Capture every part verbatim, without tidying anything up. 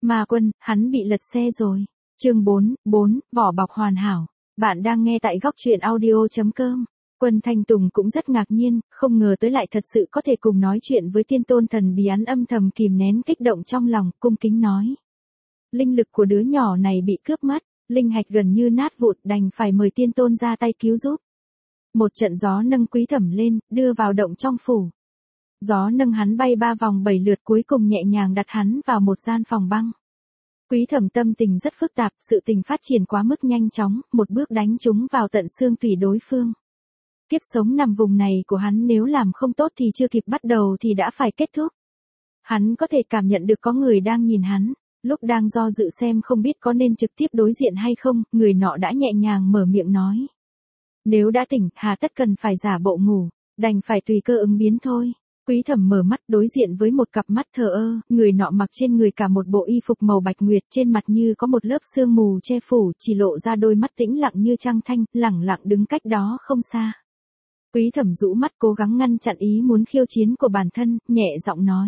Ma Quân, hắn bị lật xe rồi. Chương bốn, bốn, vỏ bọc hoàn hảo. Bạn đang nghe tại góc truyện audio chấm com. Quân Thanh Tùng cũng rất ngạc nhiên, không ngờ tới lại thật sự có thể cùng nói chuyện với tiên tôn thần bí, hắn âm thầm kìm nén kích động trong lòng, cung kính nói. Linh lực của đứa nhỏ này bị cướp mất, linh hạch gần như nát vụn, đành phải mời tiên tôn ra tay cứu giúp. Một trận gió nâng Quý Thẩm lên, đưa vào động trong phủ. Gió nâng hắn bay ba vòng bảy lượt, cuối cùng nhẹ nhàng đặt hắn vào một gian phòng băng. Quý Thẩm tâm tình rất phức tạp, sự tình phát triển quá mức nhanh chóng, một bước đánh trúng vào tận xương tủy đối phương. Kiếp sống nằm vùng này của hắn nếu làm không tốt thì chưa kịp bắt đầu thì đã phải kết thúc. Hắn có thể cảm nhận được có người đang nhìn hắn, lúc đang do dự xem không biết có nên trực tiếp đối diện hay không, người nọ đã nhẹ nhàng mở miệng nói. Nếu đã tỉnh, hà tất cần phải giả bộ ngủ, đành phải tùy cơ ứng biến thôi. Quý Thẩm mở mắt đối diện với một cặp mắt thờ ơ, người nọ mặc trên người cả một bộ y phục màu bạch nguyệt, trên mặt như có một lớp sương mù che phủ, chỉ lộ ra đôi mắt tĩnh lặng như trăng thanh, lẳng lặng đứng cách đó không xa. Quý Thẩm rũ mắt cố gắng ngăn chặn ý muốn khiêu chiến của bản thân, nhẹ giọng nói.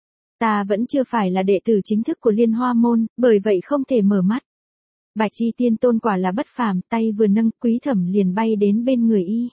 Ta vẫn chưa phải là đệ tử chính thức của Liên Hoa Môn, bởi vậy không thể mở mắt. Bạch Y Tiên Tôn quả là bất phàm, tay vừa nâng, Quý Thẩm liền bay đến bên người y.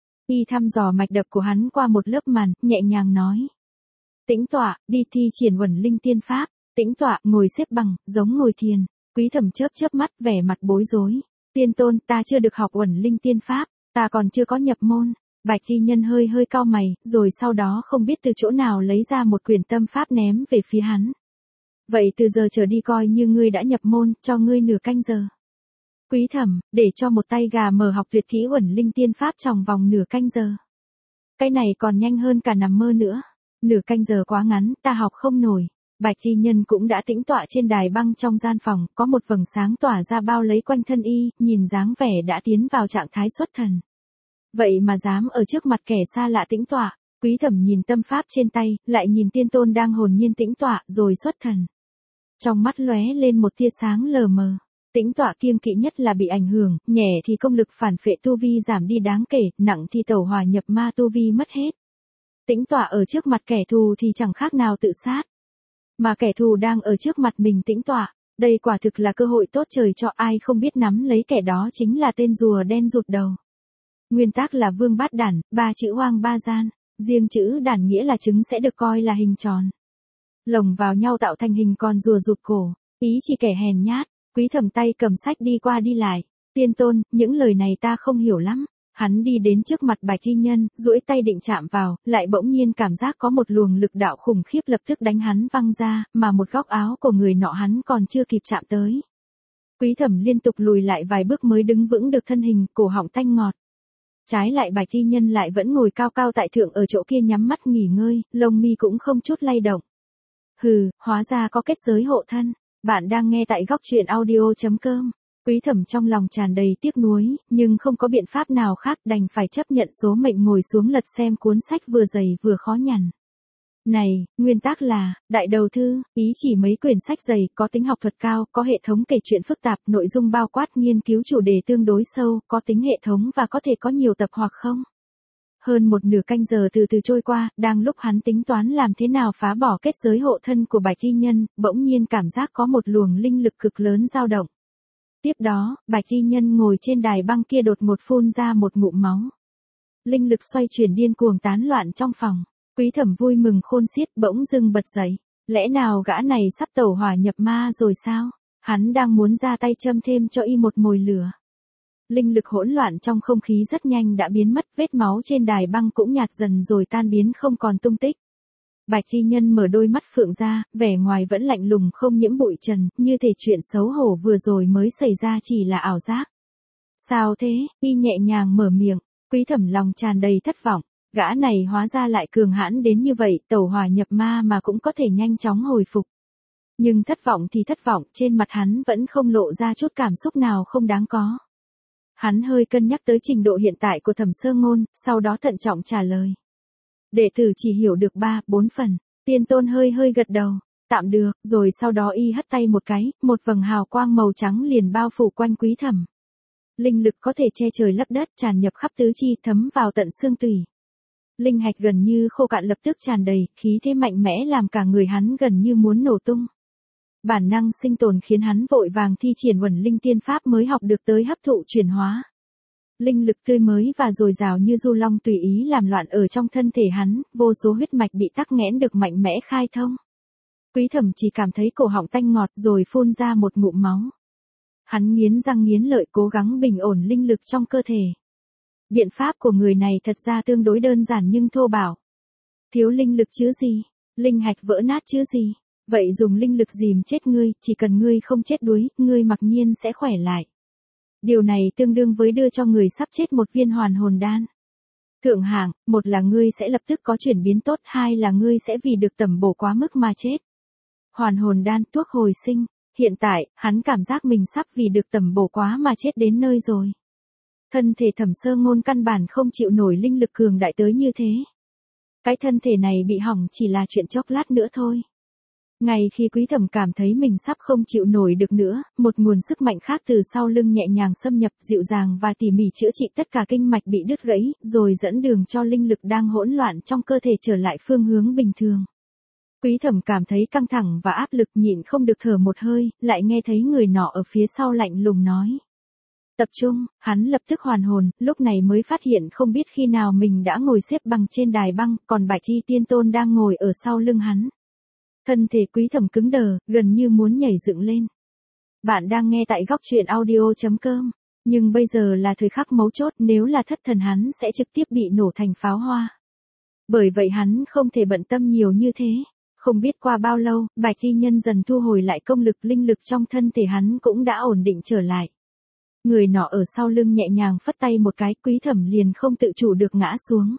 Y thăm dò mạch đập của hắn qua một lớp màn, nhẹ nhàng nói. Tĩnh tọa, đi thi triển Uẩn Linh Tiên Pháp. Tĩnh tọa, ngồi xếp bằng, giống ngồi thiền. Quý Thẩm chớp chớp mắt, vẻ mặt bối rối. Tiên Tôn, ta chưa được học Uẩn Linh Tiên Pháp, ta còn chưa có nhập môn. Bạch Y Nhân hơi hơi cau mày, rồi sau đó không biết từ chỗ nào lấy ra một quyển tâm pháp ném về phía hắn. Vậy từ giờ trở đi coi như ngươi đã nhập môn, cho ngươi nửa canh giờ. Quý Thẩm, để cho một tay gà mở học tuyệt kỹ Uẩn Linh Tiên Pháp trong vòng nửa canh giờ. Cái này còn nhanh hơn cả nằm mơ nữa. Nửa canh giờ quá ngắn, ta học không nổi. Bạch Y Nhân cũng đã tĩnh tọa trên đài băng trong gian phòng, có một vầng sáng tỏa ra bao lấy quanh thân y, nhìn dáng vẻ đã tiến vào trạng thái xuất thần. Vậy mà dám ở trước mặt kẻ xa lạ tĩnh tọa. Quý Thẩm nhìn tâm pháp trên tay, lại nhìn tiên tôn đang hồn nhiên tĩnh tọa, rồi xuất thần. Trong mắt lóe lên một tia sáng lờ mờ. Tĩnh tọa kiêng kỵ nhất là bị ảnh hưởng, nhẹ thì công lực phản phệ tu vi giảm đi đáng kể, nặng thì tẩu hỏa nhập ma tu vi mất hết. Tĩnh tọa ở trước mặt kẻ thù thì chẳng khác nào tự sát. Mà kẻ thù đang ở trước mặt mình tĩnh tọa, đây quả thực là cơ hội tốt trời cho, ai không biết nắm lấy kẻ đó chính là tên rùa đen rụt đầu. Nguyên tắc là vương bát đản, ba chữ hoang ba gian, riêng chữ đản nghĩa là trứng sẽ được coi là hình tròn. Lồng vào nhau tạo thành hình con rùa rụt cổ, ý chỉ kẻ hèn nhát. Quý Thẩm tay cầm sách đi qua đi lại. Tiên Tôn, những lời này ta không hiểu lắm. Hắn đi đến trước mặt Bạch Y Nhân, duỗi tay định chạm vào, lại bỗng nhiên cảm giác có một luồng lực đạo khủng khiếp lập tức đánh hắn văng ra, mà một góc áo của người nọ hắn còn chưa kịp chạm tới. Quý Thẩm liên tục lùi lại vài bước mới đứng vững được thân hình, cổ họng tanh ngọt. Trái lại Bạch Y Nhân lại vẫn ngồi cao cao tại thượng ở chỗ kia nhắm mắt nghỉ ngơi, lông mi cũng không chút lay động. Hừ, hóa ra có kết giới hộ thân. Bạn đang nghe tại góc truyện audio chấm com. Quý Thẩm trong lòng tràn đầy tiếc nuối, nhưng không có biện pháp nào khác, đành phải chấp nhận số mệnh ngồi xuống lật xem cuốn sách vừa dày vừa khó nhằn. Này, nguyên tắc là, đại đầu thư, ý chỉ mấy quyển sách dày, có tính học thuật cao, có hệ thống kể chuyện phức tạp, nội dung bao quát, nghiên cứu chủ đề tương đối sâu, có tính hệ thống và có thể có nhiều tập hoặc không. Hơn một nửa canh giờ từ từ trôi qua, đang lúc hắn tính toán làm thế nào phá bỏ kết giới hộ thân của Bạch Y Nhân, bỗng nhiên cảm giác có một luồng linh lực cực lớn dao động. Tiếp đó, Bạch Y Nhân ngồi trên đài băng kia đột ngột phun ra một ngụm máu. Linh lực xoay chuyển điên cuồng tán loạn trong phòng. Quý Thẩm vui mừng khôn xiết, bỗng dưng bật dậy. Lẽ nào gã này sắp tẩu hỏa nhập ma rồi sao? Hắn đang muốn ra tay châm thêm cho y một mồi lửa. Linh lực hỗn loạn trong không khí rất nhanh đã biến mất, vết máu trên đài băng cũng nhạt dần rồi tan biến không còn tung tích. Bạch Y Nhân mở đôi mắt phượng ra, vẻ ngoài vẫn lạnh lùng không nhiễm bụi trần, như thể chuyện xấu hổ vừa rồi mới xảy ra chỉ là ảo giác. Sao thế? Y nhẹ nhàng mở miệng. Quý Thẩm lòng tràn đầy thất vọng. Gã này hóa ra lại cường hãn đến như vậy, tẩu hỏa nhập ma mà cũng có thể nhanh chóng hồi phục. Nhưng thất vọng thì thất vọng, trên mặt hắn vẫn không lộ ra chút cảm xúc nào không đáng có. Hắn hơi cân nhắc tới trình độ hiện tại của Thẩm Sơ Ngôn, sau đó thận trọng trả lời. Đệ tử chỉ hiểu được ba, bốn phần. Tiên Tôn hơi hơi gật đầu. Tạm được, rồi sau đó y hất tay một cái, một vầng hào quang màu trắng liền bao phủ quanh Quý Thẩm. Linh lực có thể che trời lấp đất, tràn nhập khắp tứ chi, thấm vào tận xương tủy. Linh hạch gần như khô cạn lập tức tràn đầy, khí thế mạnh mẽ làm cả người hắn gần như muốn nổ tung. Bản năng sinh tồn khiến hắn vội vàng thi triển uẩn linh tiên pháp mới học được tới hấp thụ chuyển hóa. Linh lực tươi mới và dồi dào như du long tùy ý làm loạn ở trong thân thể hắn, vô số huyết mạch bị tắc nghẽn được mạnh mẽ khai thông. Quý Thẩm chỉ cảm thấy cổ họng tanh ngọt rồi phun ra một ngụm máu. Hắn nghiến răng nghiến lợi cố gắng bình ổn linh lực trong cơ thể. Biện pháp của người này thật ra tương đối đơn giản nhưng thô bạo. Thiếu linh lực chứ gì? Linh hạch vỡ nát chứ gì? Vậy dùng linh lực dìm chết ngươi, chỉ cần ngươi không chết đuối, ngươi mặc nhiên sẽ khỏe lại. Điều này tương đương với đưa cho người sắp chết một viên hoàn hồn đan. Thượng hạng, một là ngươi sẽ lập tức có chuyển biến tốt, hai là ngươi sẽ vì được tẩm bổ quá mức mà chết. Hoàn hồn đan, thuốc hồi sinh. Hiện tại, hắn cảm giác mình sắp vì được tẩm bổ quá mà chết đến nơi rồi. Thân thể Thẩm Sơ Ngôn căn bản không chịu nổi linh lực cường đại tới như thế. Cái thân thể này bị hỏng chỉ là chuyện chốc lát nữa thôi. Ngay khi Quý Thẩm cảm thấy mình sắp không chịu nổi được nữa, một nguồn sức mạnh khác từ sau lưng nhẹ nhàng xâm nhập, dịu dàng và tỉ mỉ chữa trị tất cả kinh mạch bị đứt gãy, rồi dẫn đường cho linh lực đang hỗn loạn trong cơ thể trở lại phương hướng bình thường. Quý Thẩm cảm thấy căng thẳng và áp lực, nhịn không được thở một hơi, lại nghe thấy người nọ ở phía sau lạnh lùng nói. Tập trung, hắn lập tức hoàn hồn, lúc này mới phát hiện không biết khi nào mình đã ngồi xếp bằng trên đài băng, còn Bạch Y Tiên Tôn đang ngồi ở sau lưng hắn. Thân thể Quý Thẩm cứng đờ, gần như muốn nhảy dựng lên. Bạn đang nghe tại góc truyện audio chấm com, nhưng bây giờ là thời khắc mấu chốt, nếu là thất thần hắn sẽ trực tiếp bị nổ thành pháo hoa. Bởi vậy hắn không thể bận tâm nhiều như thế. Không biết qua bao lâu, Bạch Y Nhân dần thu hồi lại công lực, linh lực trong thân thể hắn cũng đã ổn định trở lại. Người nọ ở sau lưng nhẹ nhàng phất tay một cái, Quý Thẩm liền không tự chủ được ngã xuống.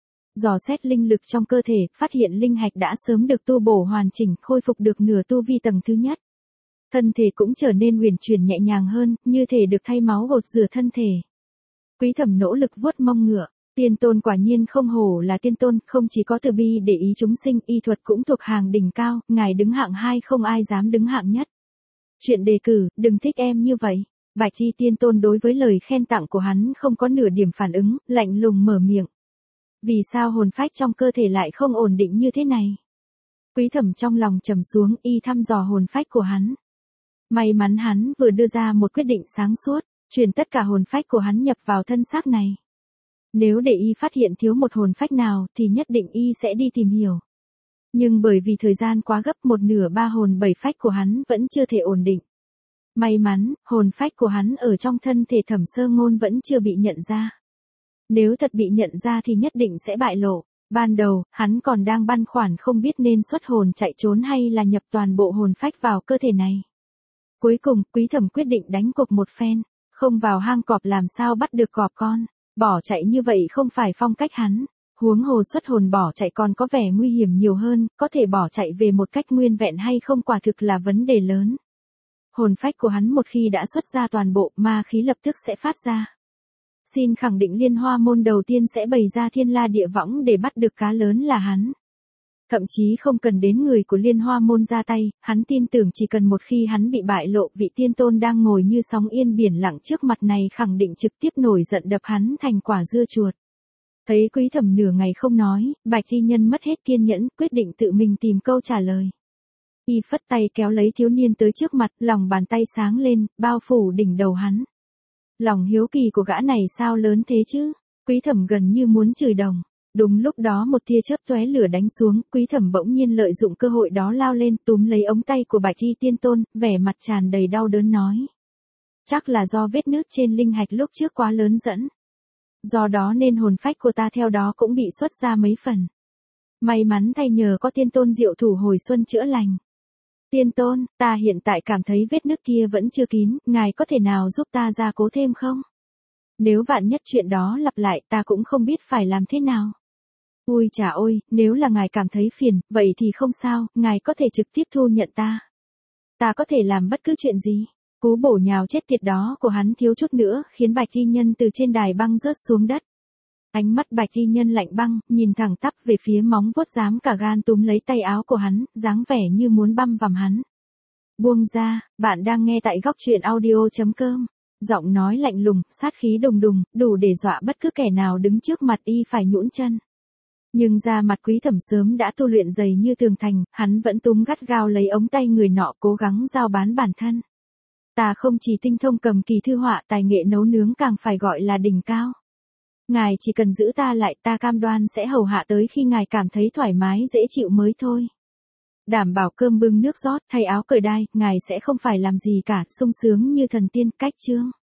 Dò xét linh lực trong cơ thể, phát hiện linh hạch đã sớm được tu bổ hoàn chỉnh, khôi phục được nửa tu vi tầng thứ nhất. Thân thể cũng trở nên huyền chuyển nhẹ nhàng hơn, như thể được thay máu gột rửa thân thể. Quý Thẩm nỗ lực vuốt mông ngựa. Tiên Tôn quả nhiên không hổ là Tiên Tôn, không chỉ có từ bi để ý chúng sinh, y thuật cũng thuộc hàng đỉnh cao, ngài đứng hạng hai không ai dám đứng hạng nhất. Chuyện đề cử, đừng thích em như vậy. Bạch Y Tiên Tôn đối với lời khen tặng của hắn không có nửa điểm phản ứng, lạnh lùng mở miệng. Vì sao hồn phách trong cơ thể lại không ổn định như thế này? Quý Thẩm trong lòng trầm xuống, y thăm dò hồn phách của hắn. May mắn hắn vừa đưa ra một quyết định sáng suốt, chuyển tất cả hồn phách của hắn nhập vào thân xác này. Nếu để y phát hiện thiếu một hồn phách nào thì nhất định y sẽ đi tìm hiểu. Nhưng bởi vì thời gian quá gấp, một nửa ba hồn bảy phách của hắn vẫn chưa thể ổn định. May mắn, hồn phách của hắn ở trong thân thể Thẩm Sơ Ngôn vẫn chưa bị nhận ra. Nếu thật bị nhận ra thì nhất định sẽ bại lộ. Ban đầu, hắn còn đang băn khoăn không biết nên xuất hồn chạy trốn hay là nhập toàn bộ hồn phách vào cơ thể này. Cuối cùng, Quý Thẩm quyết định đánh cuộc một phen. Không vào hang cọp làm sao bắt được cọp con. Bỏ chạy như vậy không phải phong cách hắn. Huống hồ xuất hồn bỏ chạy còn có vẻ nguy hiểm nhiều hơn, có thể bỏ chạy về một cách nguyên vẹn hay không quả thực là vấn đề lớn. Hồn phách của hắn một khi đã xuất ra toàn bộ, ma khí lập tức sẽ phát ra. Xin khẳng định Liên Hoa môn đầu tiên sẽ bày ra thiên la địa võng để bắt được cá lớn là hắn. Thậm chí không cần đến người của Liên Hoa môn ra tay, hắn tin tưởng chỉ cần một khi hắn bị bại lộ, vị Tiên Tôn đang ngồi như sóng yên biển lặng trước mặt này khẳng định trực tiếp nổi giận đập hắn thành quả dưa chuột. Thấy Quý Thẩm nửa ngày không nói, Bạch Y Nhân mất hết kiên nhẫn, quyết định tự mình tìm câu trả lời. Y phất tay kéo lấy thiếu niên tới trước mặt, lòng bàn tay sáng lên, bao phủ đỉnh đầu hắn. Lòng hiếu kỳ của gã này sao lớn thế chứ? Quý Thẩm gần như muốn chửi đồng. Đúng lúc đó một tia chớp tóe lửa đánh xuống, Quý Thẩm bỗng nhiên lợi dụng cơ hội đó lao lên, túm lấy ống tay của Bạch Y Tiên Tôn, vẻ mặt tràn đầy đau đớn nói. Chắc là do vết nứt trên linh hạch lúc trước quá lớn dẫn. Do đó nên hồn phách của ta theo đó cũng bị xuất ra mấy phần. May mắn thay nhờ có Tiên Tôn diệu thủ hồi xuân chữa lành. Tiên Tôn, ta hiện tại cảm thấy vết nứt kia vẫn chưa kín, ngài có thể nào giúp ta gia cố thêm không? Nếu vạn nhất chuyện đó lặp lại ta cũng không biết phải làm thế nào. Ui chà ôi, nếu là ngài cảm thấy phiền, vậy thì không sao, ngài có thể trực tiếp thu nhận ta. Ta có thể làm bất cứ chuyện gì. Cú bổ nhào chết tiệt đó của hắn thiếu chút nữa khiến Bạch Y Nhân từ trên đài băng rớt xuống đất. Ánh mắt Bạch Y Nhân lạnh băng, nhìn thẳng tắp về phía móng vuốt dám cả gan túm lấy tay áo của hắn, dáng vẻ như muốn băm vằm hắn. Buông ra, bạn đang nghe tại góc truyện audio chấm com. Giọng nói lạnh lùng, sát khí đùng đùng, đủ để dọa bất cứ kẻ nào đứng trước mặt y phải nhũn chân. Nhưng da mặt Quý Thẩm sớm đã tu luyện dày như tường thành, hắn vẫn túm gắt gao lấy ống tay người nọ cố gắng giao bán bản thân. Ta không chỉ tinh thông cầm kỳ thư họa, tài nghệ nấu nướng càng phải gọi là đỉnh cao. Ngài chỉ cần giữ ta lại, ta cam đoan sẽ hầu hạ tới khi ngài cảm thấy thoải mái dễ chịu mới thôi. Đảm bảo cơm bưng nước rót, thay áo cởi đai, ngài sẽ không phải làm gì cả, sung sướng như thần tiên. Cách chương